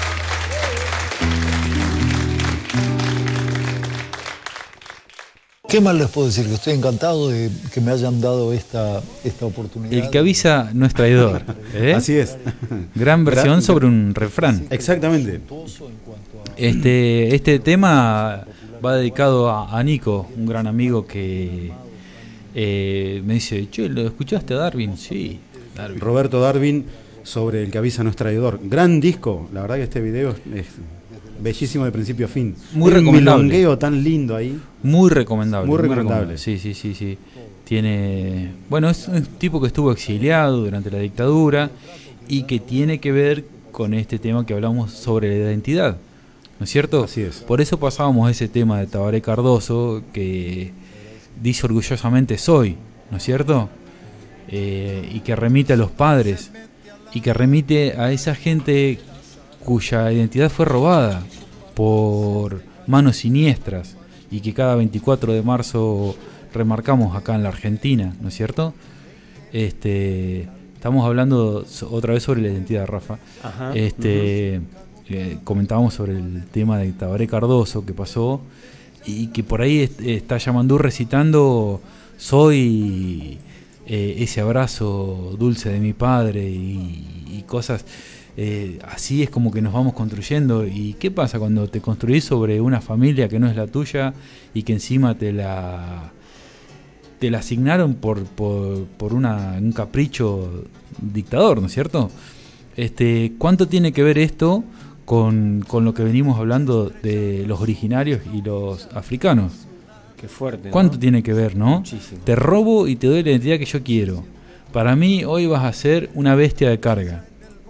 ¿Qué más les puedo decir? Que estoy encantado de que me hayan dado esta, esta oportunidad. El que avisa no es traidor. ¿eh? Así es. Gran versión Gra- sobre un refrán. Exactamente. Este, este tema va dedicado a, a Nico, un gran amigo que eh, me dice, che, ¿lo escuchaste a Darwin? Sí, Darwin. Roberto Darwin, sobre El que avisa no es traidor. Gran disco. La verdad que este video es, es bellísimo de principio a fin. Muy un recomendable. milongueo tan lindo ahí. Muy recomendable. Muy recomendable. Sí, sí, sí, sí. Tiene, bueno, es un tipo que estuvo exiliado durante la dictadura y que tiene que ver con este tema que hablamos sobre la identidad, ¿no es cierto? Así es. Por eso pasábamos ese tema de Tabaré Cardoso que dice orgullosamente soy, ¿no es cierto? Eh, y que remite a los padres y que remite a esa gente cuya identidad fue robada por manos siniestras y que cada veinticuatro de marzo remarcamos acá en la Argentina, ¿no es cierto? Este, estamos hablando so- otra vez sobre la identidad, Rafa. Ajá. Este, eh, comentábamos sobre el tema de Tabaré Cardoso que pasó y que por ahí est- está Yamandú recitando soy eh, ese abrazo dulce de mi padre y, y cosas. Eh, así es como que nos vamos construyendo. ¿Y qué pasa cuando te construís sobre una familia que no es la tuya y que encima te la te la asignaron por, por, por una, un capricho dictador, ¿no es cierto? Este, ¿cuánto tiene que ver esto con, con lo que venimos hablando de los originarios y los africanos? Qué fuerte, ¿no? ¿Cuánto tiene que ver, no? Muchísimo. Te robo y te doy la identidad que yo quiero. Para mí hoy vas a ser una bestia de carga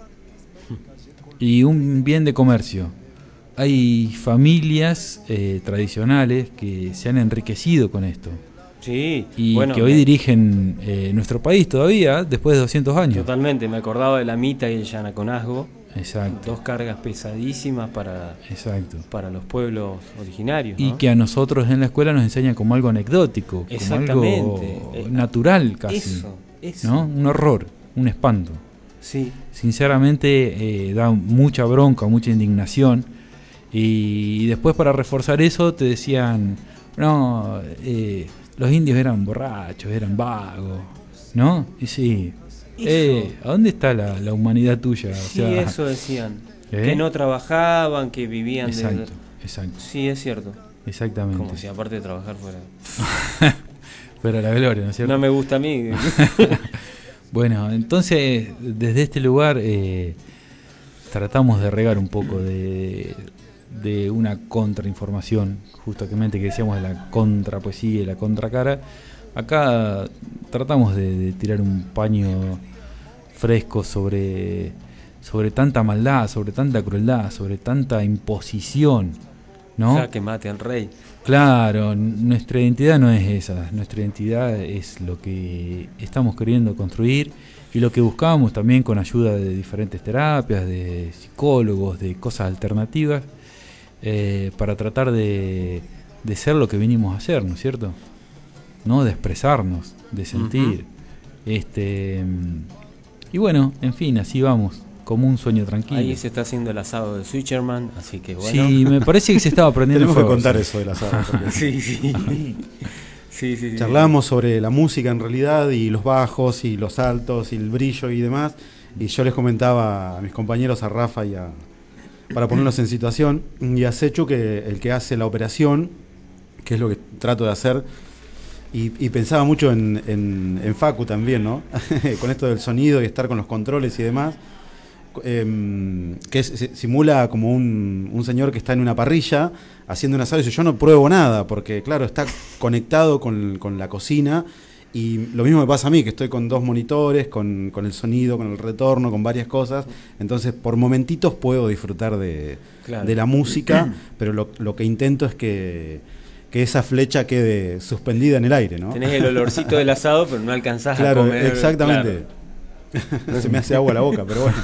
y un bien de comercio. Hay familias eh, tradicionales que se han enriquecido con esto Sí, y bueno, que hoy me- dirigen eh, nuestro país todavía después de doscientos años. Totalmente, me acordaba de la Mita y el Yanaconazgo, Exacto, dos cargas pesadísimas para, exacto. para los pueblos originarios, Y ¿no? que a nosotros en la escuela nos enseñan como algo anecdótico, como Exactamente. algo Eh, natural casi, Eso, eso. ¿no? Un horror, un espanto. Sí, Sinceramente eh, da mucha bronca, mucha indignación. Y después para reforzar eso te decían, no, eh, los indios eran borrachos, eran vagos, ¿no? Y sí, eh, ¿a dónde está la, la humanidad tuya? O sí, sea, eso decían. ¿eh? Que no trabajaban, que vivían Exacto, de... exacto, Sí, es cierto. exactamente. Como si aparte de trabajar fuera... Pero la gloria, ¿no es cierto? No me gusta a mí. Bueno, entonces desde este lugar eh, tratamos de regar un poco de, de una contrainformación, justamente que decíamos de la contrapoesía y la contracara. Acá tratamos de, de tirar un paño fresco sobre, sobre tanta maldad, sobre tanta crueldad, sobre tanta imposición, ¿no? Ya que mate al rey. Claro, n- nuestra identidad no es esa, nuestra identidad es lo que estamos queriendo construir y lo que buscamos también con ayuda de diferentes terapias, de psicólogos, de cosas alternativas, eh, para tratar de, de ser lo que vinimos a hacer, ¿no es cierto? ¿No? De expresarnos, de sentir. este Y bueno, en fin, así vamos, como un sueño tranquilo. Ahí se está haciendo el asado de Switcherman, así que bueno. Sí, me parece que se estaba prendiendo Tenemos que fuego. contar eso de la sala. porque Sí, sí. Sí, sí, sí. Charlábamos sobre la música en realidad y los bajos y los altos y el brillo y demás. Y yo les comentaba a mis compañeros, a Rafa y a, para ponerlos en situación, y a Sechu, que el que hace la operación, que es lo que trato de hacer, y, y pensaba mucho en, en, en Facu también, ¿no? Con esto del sonido y estar con los controles y demás, eh, que es- se- simula como un, un señor que está en una parrilla haciendo un asado y dice, yo no pruebo nada, porque claro, está conectado con, con la cocina. Y lo mismo me pasa a mí, que estoy con dos monitores, con, con el sonido, con el retorno, con varias cosas. Entonces, por momentitos puedo disfrutar de, Claro. de la música, pero lo, lo que intento es que, que esa flecha quede suspendida en el aire, ¿no? Tenés el olorcito del asado, pero no alcanzás Claro, a comer. exactamente. Claro. No se me hace agua la boca, pero bueno.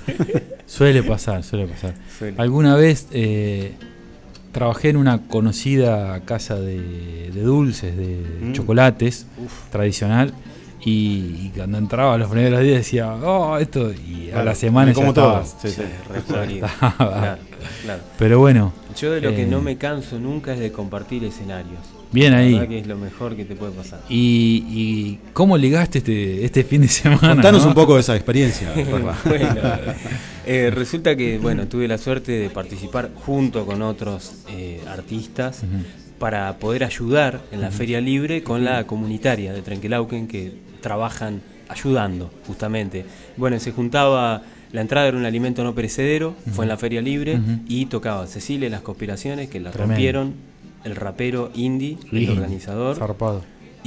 Suele pasar, suele pasar. Suele. Alguna vez eh, trabajé en una conocida casa de, de dulces, de Mm. chocolates, tradicional, y, y cuando entraba los primeros días decía, oh, esto, y a Claro, la semana como ya estaba. todo. Sí, sí. Repodrido. estaba. Claro, claro. Pero bueno, Yo de lo que Eh. no me canso nunca es de compartir escenarios. bien La ahí. verdad que es lo mejor que te puede pasar. Y, y cómo ligaste este, este fin de semana? Contanos ¿no? un poco de esa experiencia, Rafa. Bueno, eh, resulta que bueno, tuve la suerte de participar junto con otros eh, artistas Ujú. para poder ayudar en la Feria Libre con la comunitaria de Trenquelauquen, que trabajan ayudando justamente. Bueno, se juntaba, la entrada era un alimento no perecedero, fue en la Feria Libre, Ujú. y tocaba Cecilia y las Conspiraciones, que la Tremendo. rompieron, el rapero Indy, el Lindo, organizador, Zarpado.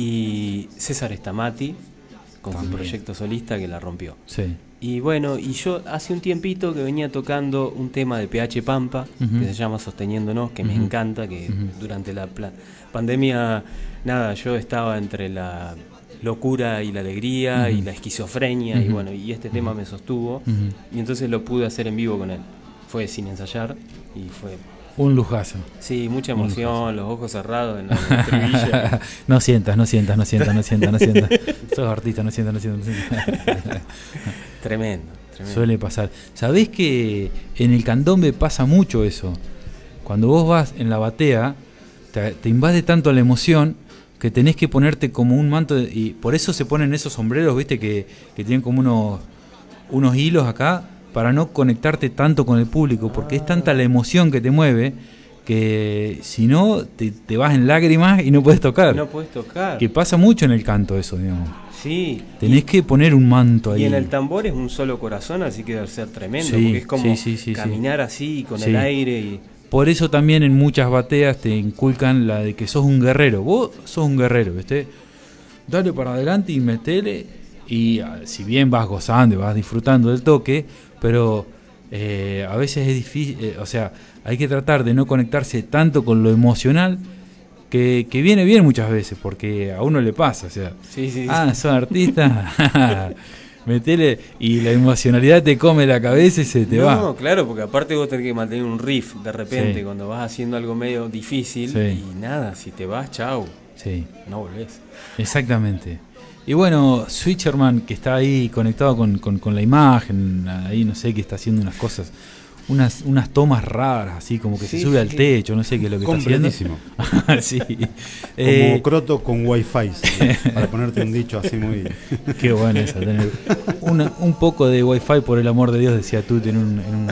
y César Stamati con También. su proyecto solista, que la rompió. Sí. Y bueno, y yo hace un tiempito que venía tocando un tema de P H Pampa, Ujú. que se llama Sosteniéndonos, que me Ujú. encanta, que Ujú. durante la pla- pandemia, nada, yo estaba entre la locura y la alegría y Ujú. la esquizofrenia, y Ujú. bueno, y este tema me sostuvo, Ujú. y entonces lo pude hacer en vivo con él. Fue sin ensayar, y fue, Un lujazo. sí, mucha emoción, los ojos cerrados en la, en el estribillo. No sientas, no sientas, no sientas, no sientas, no sientas. Sos artista, no sientas, no sientas. No sientas. Tremendo, tremendo. Suele pasar. ¿Sabés que en el candombe pasa mucho eso? Cuando vos vas en la batea, te, te invade tanto la emoción que tenés que ponerte como un manto de- y por eso se ponen esos sombreros, viste, que, que tienen como unos, unos hilos acá para no conectarte tanto con el público, porque es tanta la emoción que te mueve que si no te, te vas en lágrimas y no puedes tocar. No puedes tocar. Que pasa mucho en el canto eso, digamos. Sí. Tenés que poner un manto ahí. Y en el tambor es un solo corazón, así que debe ser tremendo, Sí, porque es como sí, sí, sí, caminar así con Sí. el aire y Por eso también en muchas bateas te inculcan la de que sos un guerrero. Vos sos un guerrero, ¿viste? Dale para adelante y metele. Y ah, si bien vas gozando y vas disfrutando del toque, pero eh, a veces es difícil, eh, o sea, hay que tratar de no conectarse tanto con lo emocional, que, que viene bien muchas veces, porque a uno le pasa, o sea, sí, sí, ah, sos artista, metele, y la emocionalidad te come la cabeza y se te no, va. claro, porque aparte vos tenés que mantener un riff de repente Sí. cuando vas haciendo algo medio difícil, Sí. y nada, si te vas, chau, Sí. no volvés. Exactamente. Y bueno, Switcherman, que está ahí conectado con, con, con la imagen, ahí no sé, que está haciendo unas cosas, unas, unas tomas raras, así como que Sí, se sube al sí. techo, no sé qué es lo que está haciendo. Completísimo. Sí. Como Eh, croto con wifi, para ponerte un dicho así muy... qué bueno eso, tener una- un poco de wifi, por el amor de Dios, decía Tut en, un, en, un,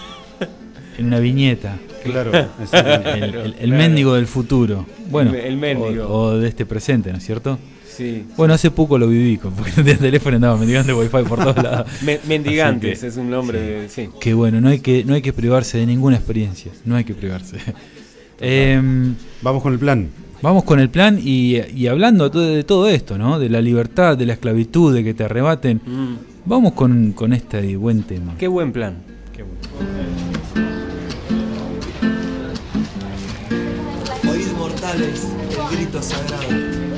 en una viñeta. Claro, El, exactamente. el- el Claro. mendigo del futuro. Bueno, El- el mendigo. O, o de este presente, ¿no es cierto? Sí. Bueno, hace poco lo viví, con- porque el teléfono andaba mendigando wifi por todos lados. Me- mendigantes Así que- es un nombre, de- sí. Que bueno, no hay que, no hay que privarse de ninguna experiencia, no hay que privarse. Em, Vamos con el plan. vamos con el plan y, y hablando todo- de todo esto, ¿no? De la libertad, de la esclavitud, de que te arrebaten. Mm, Vamos con, con este buen tema. qué buen plan. Oíd mortales el grito sagrado.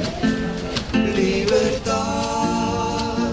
Libertad,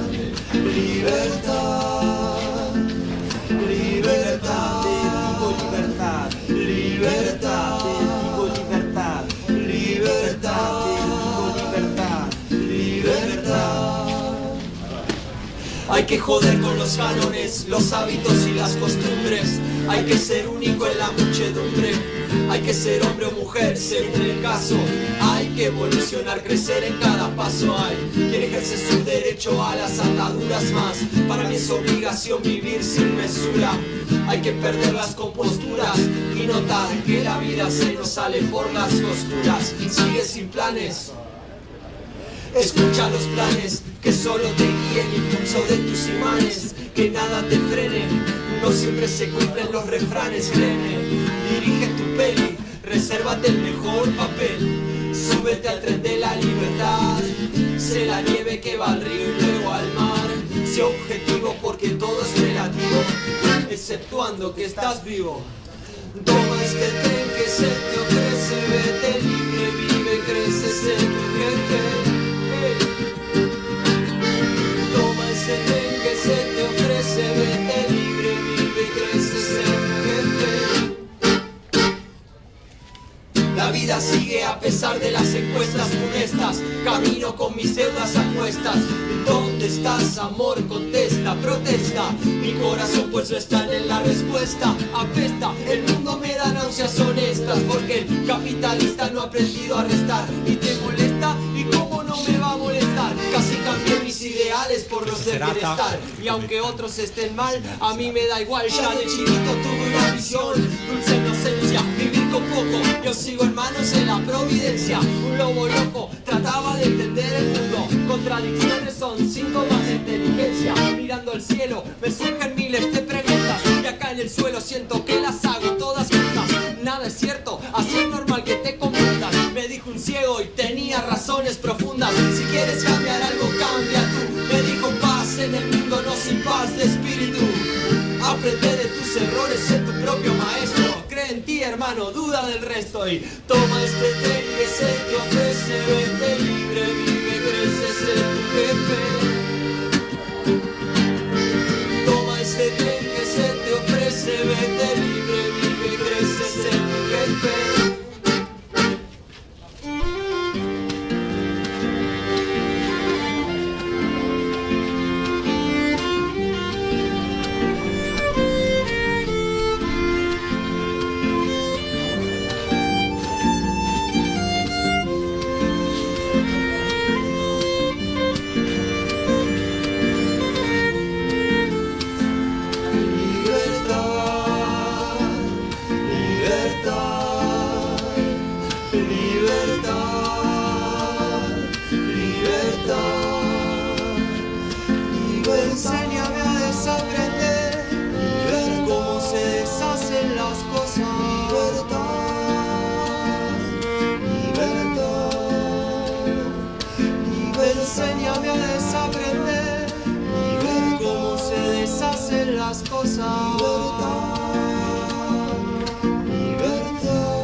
libertad, libertad, te digo libertad, libertad, te digo libertad, libertad, te digo libertad, libertad. Hay que joder con los cánones, los hábitos y las costumbres. Hay que ser único en la muchedumbre. Hay que ser hombre o mujer según el caso. Hay que evolucionar, crecer en cada paso. Hay quien ejerce su derecho a las ataduras más. Para mí es obligación vivir sin mesura. Hay que perder las composturas y notar que la vida se nos sale por las costuras. Sigue sin planes. Escucha los planes que solo te guíen, impulso de tus imanes, que nada te frene, no siempre se cumplen los refranes, créeme. Dirige tu peli, resérvate el mejor papel, súbete al tren de la libertad, sé la nieve que va al río y luego al mar, sé objetivo porque todo es relativo, exceptuando que estás vivo. Toma este tren que se te ofrece, vete libre, vive, crece, sé tu jefe. Toma ese tren que ¿Dónde estás, amor? Contesta, protesta. Mi corazón pues no está en la respuesta. Apesta, el mundo me da náuseas honestas, porque el capitalista no ha aprendido a restar. Y te molesta, y cómo no me va a molestar. Casi cambié mis ideales por los del bienestar. Y aunque otros estén mal, a mí me da igual. Ya de chiquito tuve una visión, dulce inocencia, vivir con poco. Yo sigo en manos de la providencia. Un lobo loco trataba de entender el mundo. Contradicciones son síntomas de inteligencia. Mirando al cielo me surgen miles de preguntas, y acá en el suelo siento que las hago todas juntas. Nada es cierto, así es normal que te confundas. Me dijo un ciego y tenía razones profundas. Si quieres cambiar algo, cambia tú. Me dijo paz en el mundo, no sin paz de espíritu. Aprende de tus errores, sé tu propio maestro. Cree en ti, hermano, duda del resto. Y toma este tren que se te ofrece. Vete libre, vive, crece, sé tu jefe. Toma este tren que se te ofrece. Vete libre, vive, crece, sé tu jefe. Enséñame a desaprender, ver cómo se deshacen las cosas. Libertad, libertad. Enséñame a desaprender y ver cómo se deshacen las cosas. Libertad.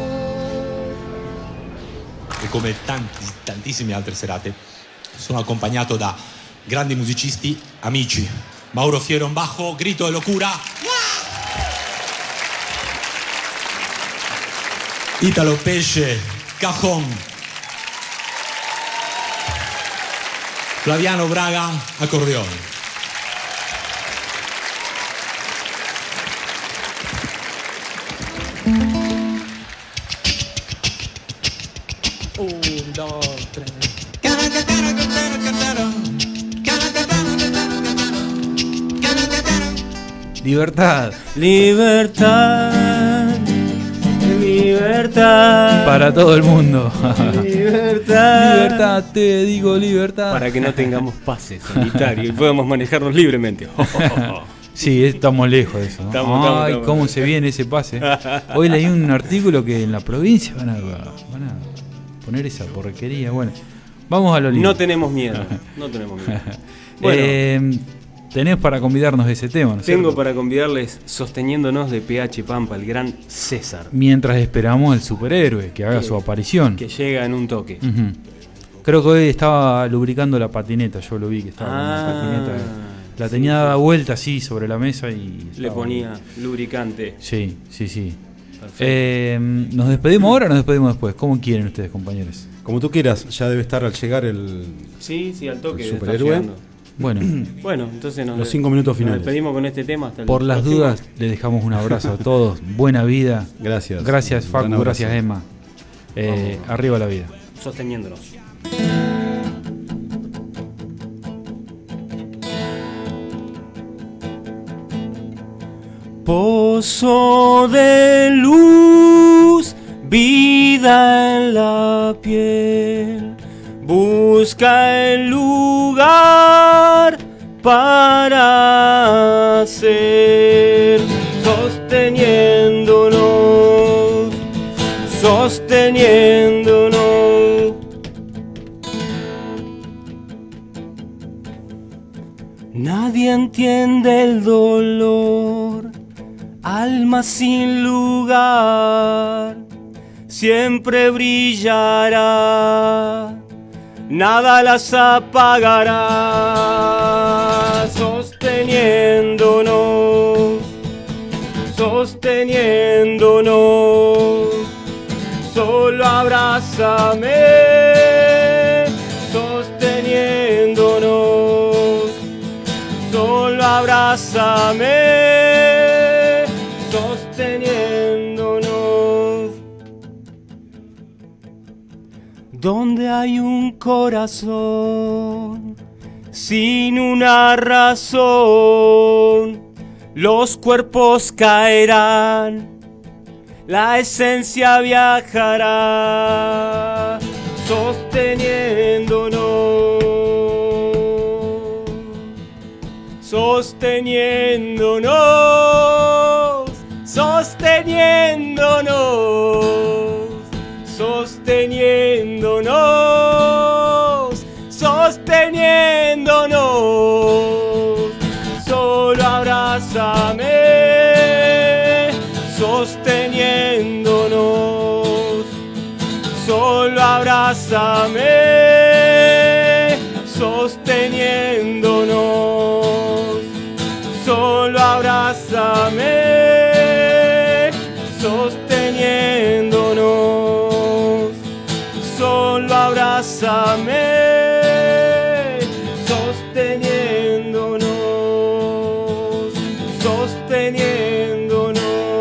E come tanti, tantissime altre serate sono accompagnato da grandi musicisti, amici. Mauro Fiero in bajo, grito de locura. Italo Pesce, cajón. Flaviano Braga, acordeón. Un, dos, tres. Libertad. Libertad, libertad. Para todo el mundo. Libertad. Libertad, te digo libertad. Para que no tengamos pases solitarios y podamos manejarnos libremente. Sí, estamos lejos de eso, ¿no? Estamos, estamos, Ay, estamos. cómo se viene ese pase. Hoy leí un artículo que en la provincia van a, van a poner esa porquería. Bueno, vamos a lo lindo. No tenemos miedo. No tenemos miedo. Bueno, eh, tenés para convidarnos de ese tema, ¿no es tengo cierto? para convidarles Sosteniéndonos de P H Pampa, el gran César, Mientras esperamos al superhéroe que haga Que- su aparición. que llega en un toque. Ujú. Creo que hoy estaba lubricando la patineta, yo lo vi que estaba con Ah, la patineta. La tenía dada vuelta así sobre la mesa y... Le estaba- ponía lubricante. Sí, sí, sí. Perfecto. Eh, ¿Nos despedimos ahora o nos despedimos después? ¿Cómo quieren ustedes, compañeros? Como tú quieras, ya debe estar al llegar el, Sí, sí, al toque. el está superhéroe. llegando. Bueno, Bueno, entonces nos Los cinco minutos nos finales. despedimos con este tema hasta el por las próximo. dudas, les dejamos un abrazo a todos. Buena vida. Gracias. Gracias, Un Facu. gran abrazo. Gracias, Emma. Eh, Vamos. arriba la vida. Sosteniéndonos. Pozo de luz, vida en la piel, busca el lugar para ser, sosteniéndonos, sosteniéndonos. Nadie entiende el dolor, alma sin lugar, siempre brillará, nada las apagará, sosteniéndonos, sosteniéndonos, solo abrázame, sosteniéndonos. abrázame, sosteniéndonos. Donde hay un corazón sin una razón, los cuerpos caerán, la esencia viajará, sosteniéndonos, sosteniéndonos, sosteniéndonos, sosteniéndonos, sosteniéndonos. Solo abrázame, sosteniéndonos. Solo abrázame, sosteniéndonos. Solo abrázame, sosteniéndonos. Solo abrázame, sosteniéndonos, sosteniéndonos.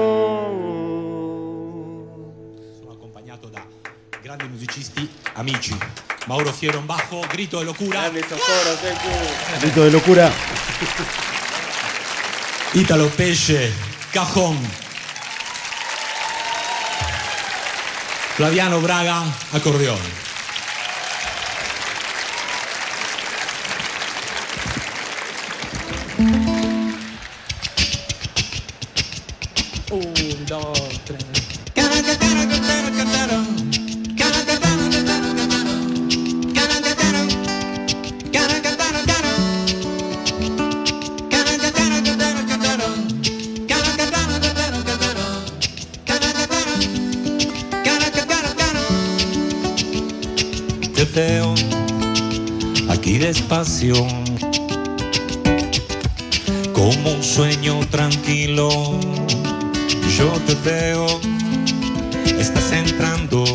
Sono accompagnato da grandi musicisti, amici. Mauro Fiero in bajo, grito de locura. Grito de locura. Italo Pesce, cajón. Flaviano Braga, acordeón. Un, dos, tres. Te veo aquí despacio, como un sueño tranquilo. Yo te veo, estás entrando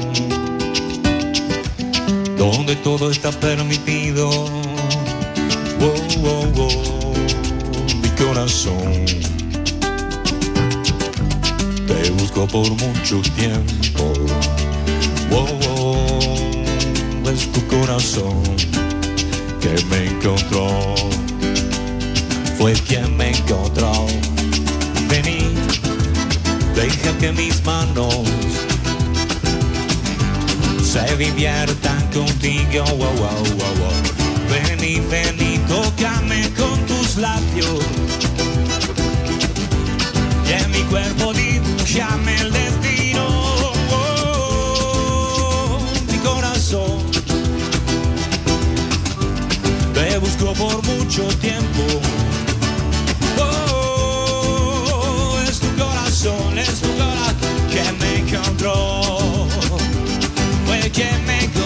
donde todo está permitido. Wow, wow, wow, mi corazón. Te busco por mucho tiempo. Wow, wow, es tu corazón que me encontró. Fue quien me encontró. Vení, deja que mis manos se diviertan contigo. Wow, wow, wow, wow. Vení, vení, tócame con tus labios y en mi cuerpo dibújame el destino. Oh, mi corazón te busco por mucho tiempo. Oh, es tu corazón, es tu corazón que me encontró. Fue quien me encontró.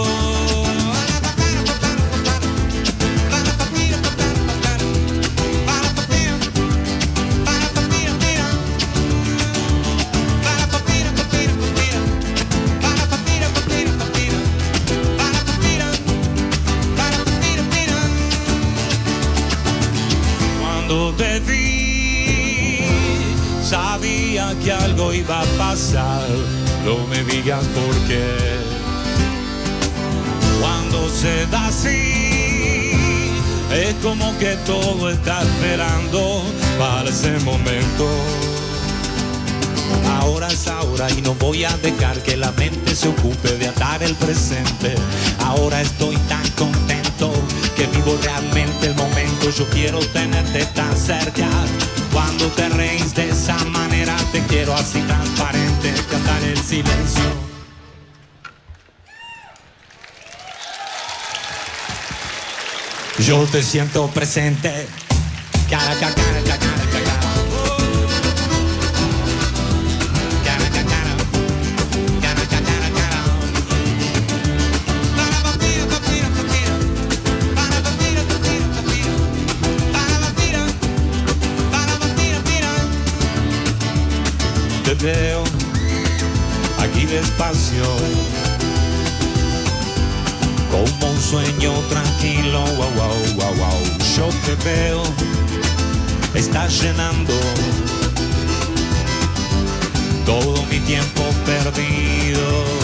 Cuando te vi, sabía que algo iba a pasar. No me digas por qué. Cuando se da así, es como que todo está esperando para ese momento. Ahora es ahora y no voy a dejar que la mente se ocupe de atar el presente. Ahora estoy tan contento que vivo realmente el momento. Yo quiero tenerte tan cerca. Cuando te reís de esa manera, te quiero así transparente, cantar el silencio. Yo te siento presente. Cara, cara, cara, cara, cara, cara. Cara, cara, cara. Cara, cara, cara, cara. Para papira, papira, papira. Para papira, papira, papira. Para papira. Para papira, papira. Te veo aquí despacio, como un sueño tranquilo. Wow, wow, wow, wow. Yo te veo está llenando todo mi tiempo perdido.